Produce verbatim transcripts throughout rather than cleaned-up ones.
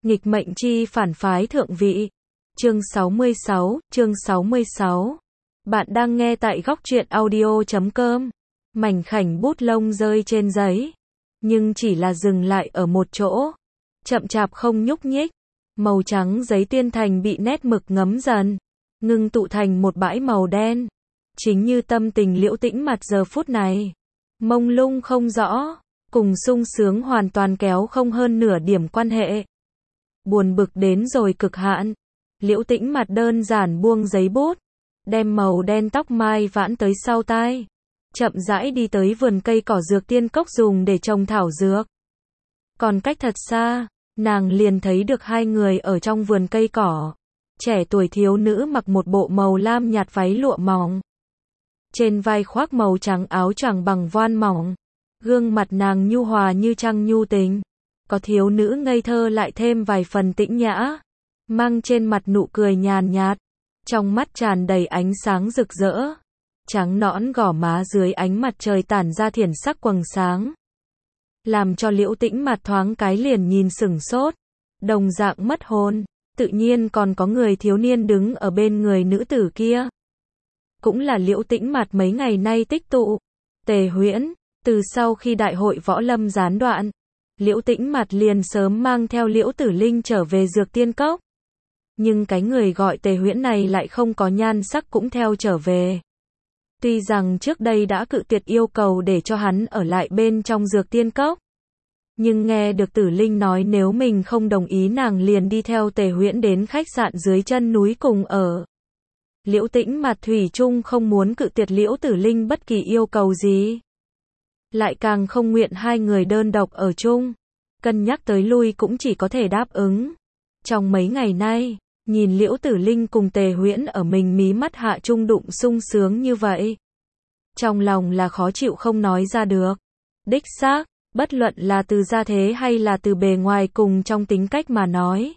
Nghịch mệnh chi phản phái thượng vị. Chương sáu mươi sáu, chương sáu mươi sáu. Bạn đang nghe tại góc truyện audio chấm com. Mảnh khảnh bút lông rơi trên giấy, nhưng chỉ là dừng lại ở một chỗ, chậm chạp không nhúc nhích. Màu trắng giấy tuyên thành bị nét mực ngấm dần, ngưng tụ thành một bãi màu đen. Chính như tâm tình Liễu Tĩnh Mặt giờ phút này, mông lung không rõ, cùng sung sướng hoàn toàn kéo không hơn nửa điểm quan hệ. Buồn bực đến rồi cực hạn, Liễu Tĩnh Mặt đơn giản buông giấy bút, đem màu đen tóc mai vãn tới sau tai, chậm rãi đi tới vườn cây cỏ dược tiên cốc dùng để trồng thảo dược. Còn cách thật xa, nàng liền thấy được hai người ở trong vườn cây cỏ. Trẻ tuổi thiếu nữ mặc một bộ màu lam nhạt váy lụa mỏng, trên vai khoác màu trắng áo choàng bằng voan mỏng. Gương mặt nàng nhu hòa như trăng nhu tình, có thiếu nữ ngây thơ lại thêm vài phần tĩnh nhã, mang trên mặt nụ cười nhàn nhạt, trong mắt tràn đầy ánh sáng rực rỡ. Trắng nõn gò má dưới ánh mặt trời tản ra thiển sắc quầng sáng, làm cho Liễu Tĩnh Mặt thoáng cái liền nhìn sửng sốt, đồng dạng mất hồn. Tự nhiên còn có người thiếu niên đứng ở bên người nữ tử kia, cũng là Liễu Tĩnh Mặt mấy ngày nay tích tụ. Tề Huyễn. Từ sau khi đại hội võ lâm gián đoạn, Liễu Tĩnh Mặt liền sớm mang theo Liễu Tử Linh trở về dược tiên cốc. Nhưng cái người gọi Tề Huyễn này lại không có nhan sắc cũng theo trở về. Tuy rằng trước đây đã cự tuyệt yêu cầu để cho hắn ở lại bên trong dược tiên cốc, nhưng nghe được Tử Linh nói nếu mình không đồng ý nàng liền đi theo Tề Huyễn đến khách sạn dưới chân núi cùng ở. Liễu Tĩnh Mặt thủy chung không muốn cự tuyệt Liễu Tử Linh bất kỳ yêu cầu gì, lại càng không nguyện hai người đơn độc ở chung. Cân nhắc tới lui cũng chỉ có thể đáp ứng. Trong mấy ngày nay, nhìn Liễu Tử Linh cùng Tề Huyễn ở mình mí mắt hạ chung đụng sung sướng như vậy, trong lòng là khó chịu không nói ra được. Đích xác, bất luận là từ gia thế hay là từ bề ngoài cùng trong tính cách mà nói,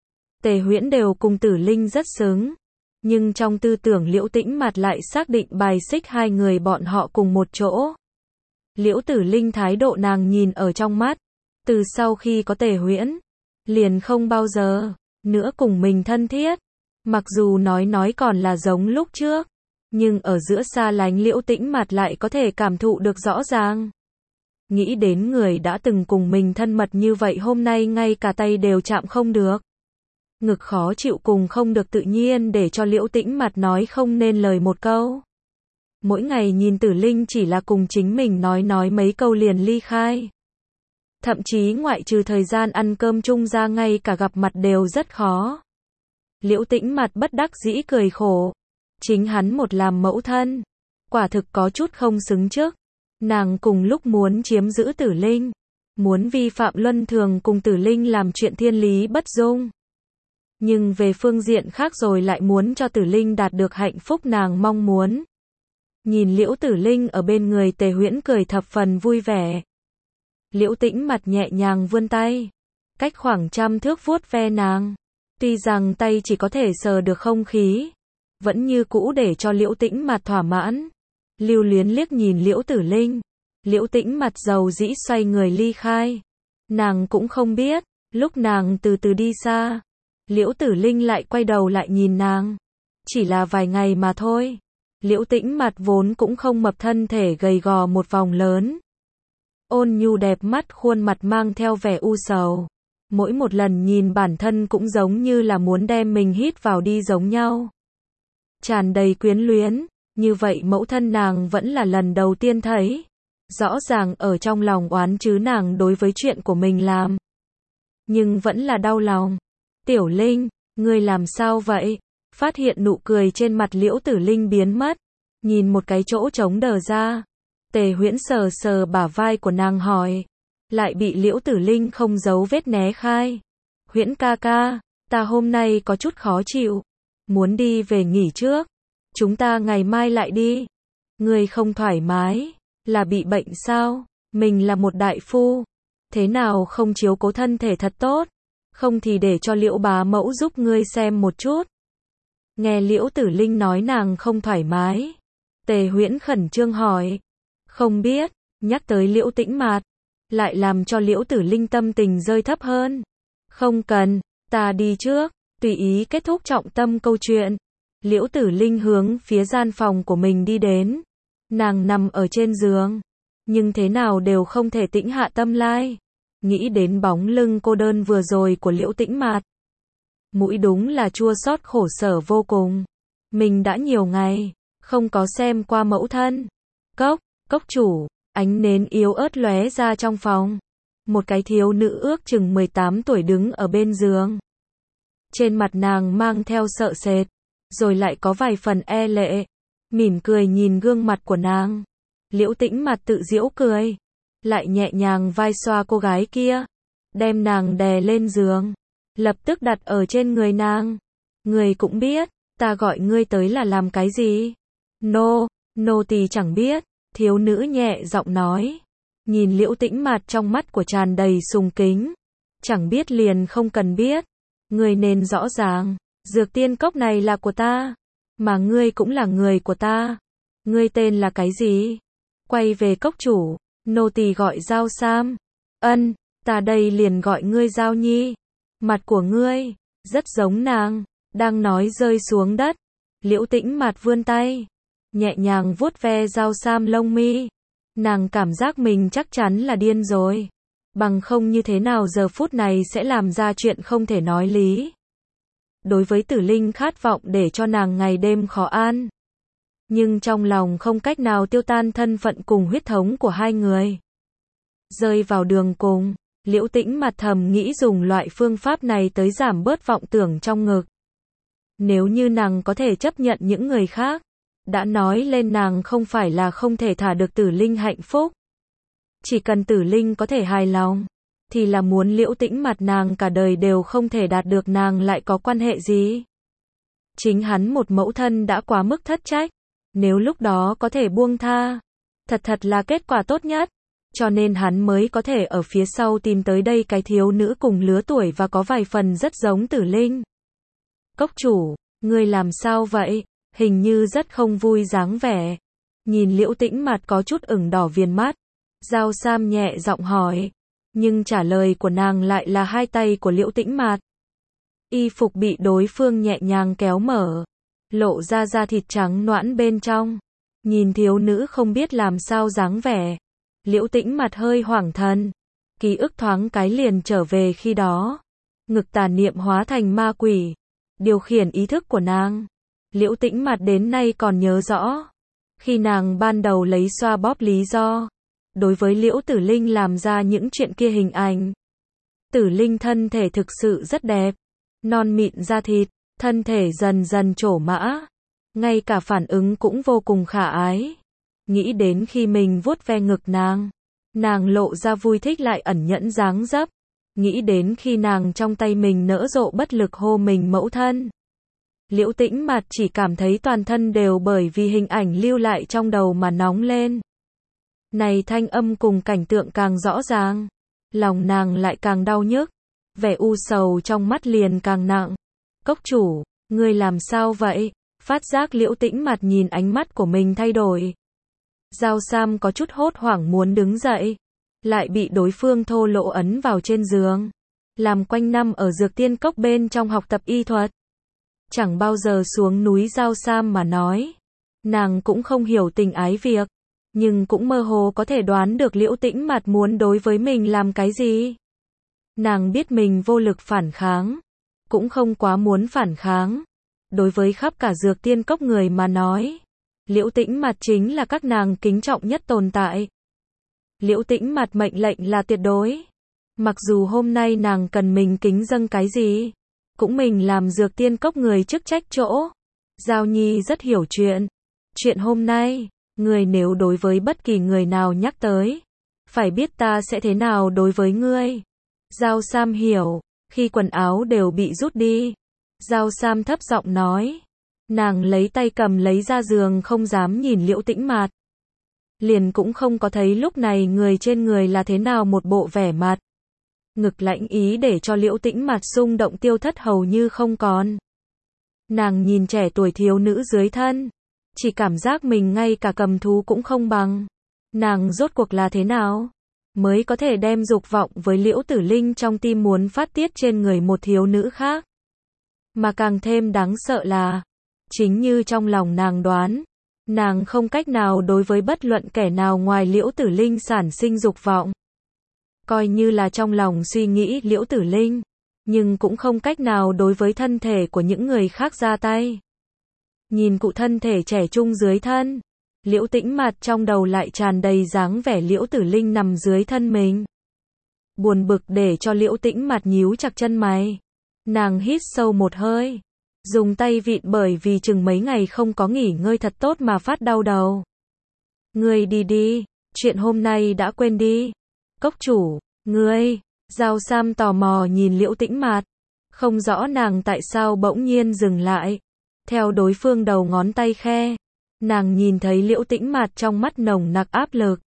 Tề Huyễn đều cùng Tử Linh rất xứng. Nhưng trong tư tưởng Liễu Tĩnh Mặt lại xác định bài xích hai người bọn họ cùng một chỗ. Liễu Tử Linh thái độ nàng nhìn ở trong mắt, từ sau khi có Tề Huyễn, liền không bao giờ nữa cùng mình thân thiết. Mặc dù nói nói còn là giống lúc trước, nhưng ở giữa xa lánh Liễu Tĩnh Mặt lại có thể cảm thụ được rõ ràng. Nghĩ đến người đã từng cùng mình thân mật như vậy hôm nay ngay cả tay đều chạm không được. Ngực khó chịu cùng không được tự nhiên để cho Liễu Tĩnh Mặt nói không nên lời một câu. Mỗi ngày nhìn Tử Linh chỉ là cùng chính mình nói nói mấy câu liền ly khai. Thậm chí ngoại trừ thời gian ăn cơm chung ra ngay cả gặp mặt đều rất khó. Liễu Tĩnh Mặt bất đắc dĩ cười khổ. Chính hắn một làm mẫu thân, quả thực có chút không xứng trước. Nàng cùng lúc muốn chiếm giữ Tử Linh, muốn vi phạm luân thường cùng Tử Linh làm chuyện thiên lý bất dung. Nhưng về phương diện khác rồi lại muốn cho Tử Linh đạt được hạnh phúc nàng mong muốn. Nhìn Liễu Tử Linh ở bên người Tề Huyễn cười thập phần vui vẻ. Liễu Tĩnh Mặt nhẹ nhàng vươn tay, cách khoảng trăm thước vuốt ve nàng. Tuy rằng tay chỉ có thể sờ được không khí, vẫn như cũ để cho Liễu Tĩnh Mặt thỏa mãn. Lưu luyến liếc nhìn Liễu Tử Linh, Liễu Tĩnh Mặt dầu dĩ xoay người ly khai. Nàng cũng không biết, lúc nàng từ từ đi xa, Liễu Tử Linh lại quay đầu lại nhìn nàng. Chỉ là vài ngày mà thôi. Liễu Tĩnh Mặt vốn cũng không mập, thân thể gầy gò một vòng lớn. Ôn nhu đẹp mắt, khuôn mặt mang theo vẻ u sầu. Mỗi một lần nhìn bản thân cũng giống như là muốn đem mình hít vào đi giống nhau. Tràn đầy quyến luyến, như vậy mẫu thân nàng vẫn là lần đầu tiên thấy. Rõ ràng ở trong lòng oán chứ nàng đối với chuyện của mình làm. Nhưng vẫn là đau lòng. Tiểu Linh, ngươi làm sao vậy? Phát hiện nụ cười trên mặt Liễu Tử Linh biến mất, nhìn một cái chỗ trống đờ ra. Tề Huyễn sờ sờ bả vai của nàng hỏi, lại bị Liễu Tử Linh không giấu vết né khai. Huyễn ca ca, ta hôm nay có chút khó chịu, muốn đi về nghỉ trước, chúng ta ngày mai lại đi. Ngươi không thoải mái, là bị bệnh sao? Mình là một đại phu, thế nào không chiếu cố thân thể thật tốt, không thì để cho Liễu bá mẫu giúp ngươi xem một chút. Nghe Liễu Tử Linh nói nàng không thoải mái, Tề Huyễn khẩn trương hỏi. Không biết, nhắc tới Liễu Tĩnh Mặt, lại làm cho Liễu Tử Linh tâm tình rơi thấp hơn. Không cần, ta đi trước, tùy ý kết thúc trọng tâm câu chuyện. Liễu Tử Linh hướng phía gian phòng của mình đi đến. Nàng nằm ở trên giường, nhưng thế nào đều không thể tĩnh hạ tâm lai. Nghĩ đến bóng lưng cô đơn vừa rồi của Liễu Tĩnh Mạt. Mũi đúng là chua xót khổ sở vô cùng. Mình đã nhiều ngày không có xem qua mẫu thân. Cốc, cốc chủ, ánh nến yếu ớt lóe ra trong phòng. Một cái thiếu nữ ước chừng mười tám tuổi đứng ở bên giường. Trên mặt nàng mang theo sợ sệt, rồi lại có vài phần e lệ. Mỉm cười nhìn gương mặt của nàng. Liễu Tĩnh Mạt tự giễu cười, lại nhẹ nhàng vai xoa cô gái kia, đem nàng đè lên giường, lập tức đặt ở trên người nàng. Ngươi cũng biết, ta gọi ngươi tới là làm cái gì? Nô, nô tỳ chẳng biết, thiếu nữ nhẹ giọng nói. Nhìn Liễu Tĩnh Mạt trong mắt của tràn đầy sùng kính. Chẳng biết liền không cần biết. Ngươi nên rõ ràng, dược tiên cốc này là của ta, mà ngươi cũng là người của ta. Ngươi tên là cái gì? Quay về cốc chủ, nô tỳ gọi Giao Sam. Ân, ta đây liền gọi ngươi Giao Nhi. Mặt của ngươi rất giống nàng. Đang nói rơi xuống đất, Liễu Tĩnh Mạt vươn tay, nhẹ nhàng vuốt ve Giao Sam lông mi. Nàng cảm giác mình chắc chắn là điên rồi, bằng không như thế nào giờ phút này sẽ làm ra chuyện không thể nói lý. Đối với Tử Linh khát vọng để cho nàng ngày đêm khó an, nhưng trong lòng không cách nào tiêu tan thân phận cùng huyết thống của hai người. Rơi vào đường cùng, Liễu Tĩnh Mạt thầm nghĩ dùng loại phương pháp này tới giảm bớt vọng tưởng trong ngực. Nếu như nàng có thể chấp nhận những người khác, đã nói lên nàng không phải là không thể thả được Tử Linh hạnh phúc. Chỉ cần Tử Linh có thể hài lòng, thì là muốn Liễu Tĩnh Mạt nàng cả đời đều không thể đạt được nàng lại có quan hệ gì. Chính hắn một mẫu thân đã quá mức thất trách, nếu lúc đó có thể buông tha, thật thật là kết quả tốt nhất. Cho nên hắn mới có thể ở phía sau tìm tới đây cái thiếu nữ cùng lứa tuổi và có vài phần rất giống Tử Linh. Cốc chủ, ngươi làm sao vậy? Hình như rất không vui dáng vẻ. Nhìn Liễu Tĩnh Mạt có chút ửng đỏ viền mắt, Giao Sam nhẹ giọng hỏi, nhưng trả lời của nàng lại là hai tay của Liễu Tĩnh Mạt. Y phục bị đối phương nhẹ nhàng kéo mở, lộ ra da thịt trắng nõn bên trong. Nhìn thiếu nữ không biết làm sao dáng vẻ, Liễu Tĩnh Mạt hơi hoảng thần, ký ức thoáng cái liền trở về khi đó. Ngực tà niệm hóa thành ma quỷ, điều khiển ý thức của nàng. Liễu Tĩnh Mạt đến nay còn nhớ rõ, khi nàng ban đầu lấy xoa bóp lý do, đối với Liễu Tử Linh làm ra những chuyện kia hình ảnh. Tử Linh thân thể thực sự rất đẹp, non mịn da thịt, thân thể dần dần trổ mã, ngay cả phản ứng cũng vô cùng khả ái. Nghĩ đến khi mình vuốt ve ngực nàng, nàng lộ ra vui thích lại ẩn nhẫn dáng dấp. Nghĩ đến khi nàng trong tay mình nỡ rộ bất lực hô mình mẫu thân, Liễu Tĩnh Mạt chỉ cảm thấy toàn thân đều bởi vì hình ảnh lưu lại trong đầu mà nóng lên. Này thanh âm cùng cảnh tượng càng rõ ràng, lòng nàng lại càng đau nhức, vẻ u sầu trong mắt liền càng nặng. Cốc chủ, ngươi làm sao vậy? Phát giác Liễu Tĩnh Mạt nhìn ánh mắt của mình thay đổi. Giao Sam có chút hốt hoảng muốn đứng dậy, lại bị đối phương thô lỗ ấn vào trên giường. Làm quanh năm ở dược tiên cốc bên trong học tập y thuật, chẳng bao giờ xuống núi Giao Sam mà nói. Nàng cũng không hiểu tình ái việc, nhưng cũng mơ hồ có thể đoán được Liễu Tĩnh Mạt muốn đối với mình làm cái gì. Nàng biết mình vô lực phản kháng, cũng không quá muốn phản kháng. Đối với khắp cả dược tiên cốc người mà nói, Liễu Tĩnh Mạt chính là các nàng kính trọng nhất tồn tại. Liễu Tĩnh Mạt mệnh lệnh là tuyệt đối. Mặc dù hôm nay nàng cần mình kính dâng cái gì, cũng mình làm dược tiên cốc người chức trách chỗ. Giao Nhi rất hiểu chuyện. Chuyện hôm nay, người nếu đối với bất kỳ người nào nhắc tới, phải biết ta sẽ thế nào đối với ngươi. Giao Sam hiểu, khi quần áo đều bị rút đi, Giao Sam thấp giọng nói. Nàng lấy tay cầm lấy ra giường không dám nhìn Liễu Tĩnh Mạt. Liền cũng không có thấy lúc này người trên người là thế nào một bộ vẻ mặt. Ngực lãnh ý để cho Liễu Tĩnh Mạt xung động tiêu thất hầu như không còn. Nàng nhìn trẻ tuổi thiếu nữ dưới thân, chỉ cảm giác mình ngay cả cầm thú cũng không bằng. Nàng rốt cuộc là thế nào? mới có thể đem dục vọng với Liễu Tử Linh trong tim muốn phát tiết trên người một thiếu nữ khác. Mà càng thêm đáng sợ là, chính như trong lòng nàng đoán, nàng không cách nào đối với bất luận kẻ nào ngoài Liễu Tử Linh sản sinh dục vọng. Coi như là trong lòng suy nghĩ Liễu Tử Linh, nhưng cũng không cách nào đối với thân thể của những người khác ra tay. Nhìn cụ thân thể trẻ trung dưới thân, Liễu Tĩnh Mạt trong đầu lại tràn đầy dáng vẻ Liễu Tử Linh nằm dưới thân mình. Buồn bực để cho Liễu Tĩnh Mạt nhíu chặt chân mày. Nàng hít sâu một hơi, dùng tay vịn bởi vì chừng mấy ngày không có nghỉ ngơi thật tốt mà phát đau đầu. Ngươi đi đi, chuyện hôm nay đã quên đi. Cốc chủ, ngươi, Giao Sam tò mò nhìn Liễu Tĩnh Mạt, không rõ nàng tại sao bỗng nhiên dừng lại. Theo đối phương đầu ngón tay khe, nàng nhìn thấy Liễu Tĩnh Mạt trong mắt nồng nặc áp lực.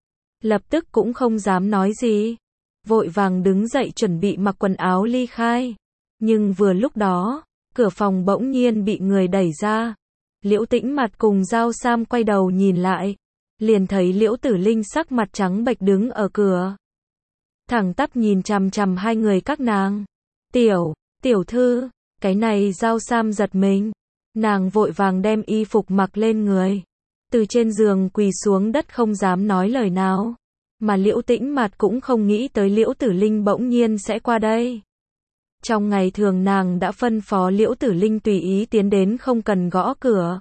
Lập tức cũng không dám nói gì, vội vàng đứng dậy chuẩn bị mặc quần áo ly khai. Nhưng vừa lúc đó, cửa phòng bỗng nhiên bị người đẩy ra. Liễu Tĩnh Mạt cùng Giao Sam quay đầu nhìn lại, liền thấy Liễu Tử Linh sắc mặt trắng bệch đứng ở cửa. Thẳng tắp nhìn chằm chằm hai người các nàng. Tiểu, tiểu thư, cái này Giao Sam giật mình. Nàng vội vàng đem y phục mặc lên người, từ trên giường quỳ xuống đất không dám nói lời nào. Mà Liễu Tĩnh Mạt cũng không nghĩ tới Liễu Tử Linh bỗng nhiên sẽ qua đây. Trong ngày thường nàng đã phân phó Liễu Tử Linh tùy ý tiến đến không cần gõ cửa.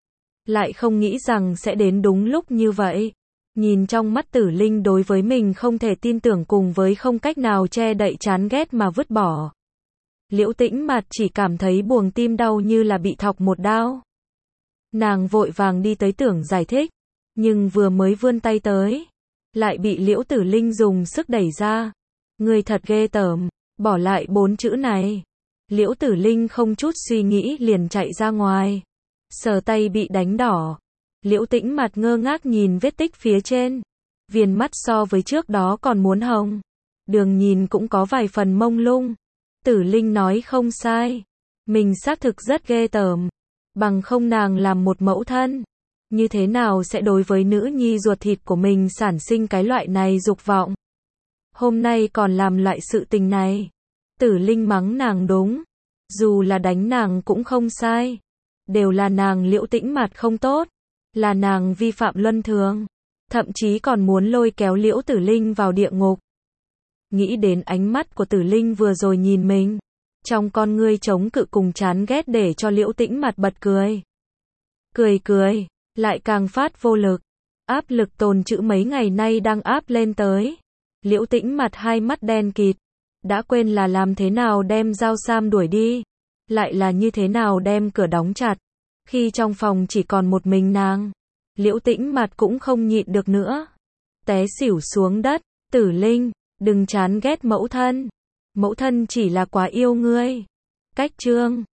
Lại không nghĩ rằng sẽ đến đúng lúc như vậy. Nhìn trong mắt Tử Linh đối với mình không thể tin tưởng cùng với không cách nào che đậy chán ghét mà vứt bỏ. Liễu Tĩnh Mạt chỉ cảm thấy buồng tim đau như là bị thọc một đao. Nàng vội vàng đi tới tưởng giải thích, nhưng vừa mới vươn tay tới, lại bị Liễu Tử Linh dùng sức đẩy ra. Ngươi thật ghê tởm, bỏ lại bốn chữ này. Liễu Tử Linh không chút suy nghĩ liền chạy ra ngoài. Sờ tay bị đánh đỏ. Liễu Tĩnh Mạt ngơ ngác nhìn vết tích phía trên. Viền mắt so với trước đó còn muốn hồng. Đường nhìn cũng có vài phần mông lung. Tử Linh nói không sai. Mình xác thực rất ghê tởm. Bằng không nàng làm một mẫu thân, như thế nào sẽ đối với nữ nhi ruột thịt của mình sản sinh cái loại này dục vọng. Hôm nay còn làm loại sự tình này. Tử Linh mắng nàng đúng. Dù là đánh nàng cũng không sai. Đều là nàng Liễu Tĩnh Mạt không tốt. Là nàng vi phạm luân thường. Thậm chí còn muốn lôi kéo Liễu Tử Linh vào địa ngục. Nghĩ đến ánh mắt của Tử Linh vừa rồi nhìn mình, trong con ngươi chống cự cùng chán ghét để cho Liễu Tĩnh Mạt bật cười. Cười cười, lại càng phát vô lực. Áp lực tồn trữ mấy ngày nay đang áp lên tới. Liễu Tĩnh Mạt hai mắt đen kịt. Đã quên là làm thế nào đem Giao Sam đuổi đi. Lại là như thế nào đem cửa đóng chặt. Khi trong phòng chỉ còn một mình nàng, Liễu Tĩnh Mạt cũng không nhịn được nữa. Té xỉu xuống đất. Tử Linh, đừng chán ghét mẫu thân. Mẫu thân chỉ là quá yêu ngươi. Cách chương